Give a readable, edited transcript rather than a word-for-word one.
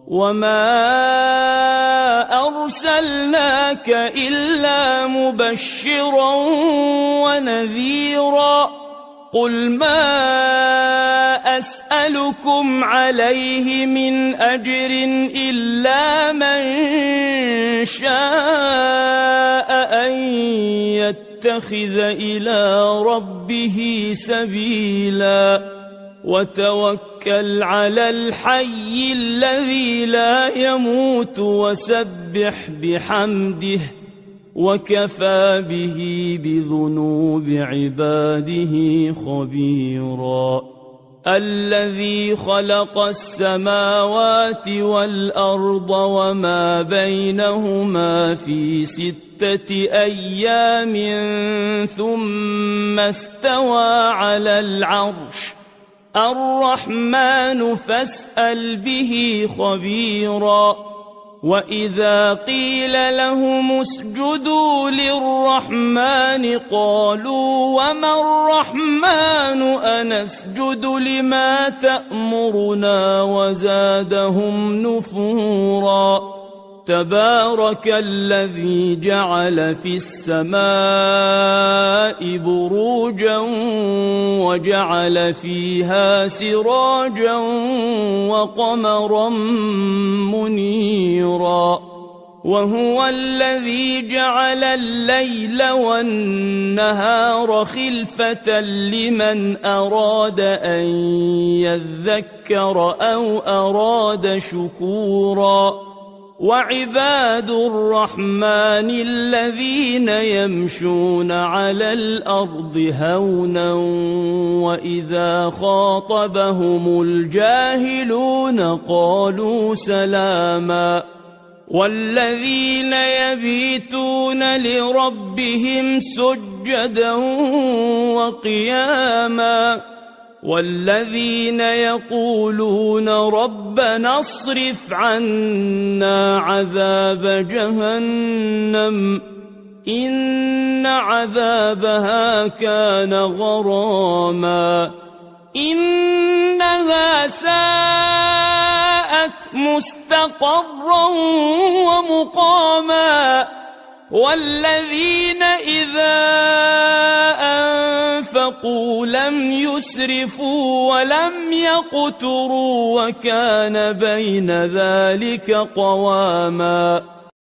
وما أرسلناك إلا مبشرا ونذيرا قل ما أسألكم عليه من أجر إلا من شاء أن يتخذ إلى ربه سبيلا وتوكل على الحي الذي لا يموت وسبح بحمده وكفى به بذنوب عباده خبيرا الذي خلق السماوات والأرض وما بينهما في 6 أيام ثم استوى على العرش الرحمن فاسأل به خبيرا وإذا قيل لهم اسجدوا للرحمن قالوا وما الرحمن أنسجد لما تأمرنا وزادهم نفورا تبارك الذي جعل في السماء بروجا وجعل فيها سراجا وقمرا منيرا وهو الذي جعل الليل والنهار خلفة لمن أراد أن يذكر أو أراد شكورا وعباد الرحمن الذين يمشون على الأرض هونا وإذا خاطبهم الجاهلون قالوا سلاما والذين يبيتون لربهم سجدا وقياما والذين يقولون ربنا اصرف عنا عذاب جهنم إن عذابها كان غراما إنها ساءت مستقرا ومقاما والذين إذا أنفقوا لم يسرفوا ولم يقتروا وكان بين ذلك قواما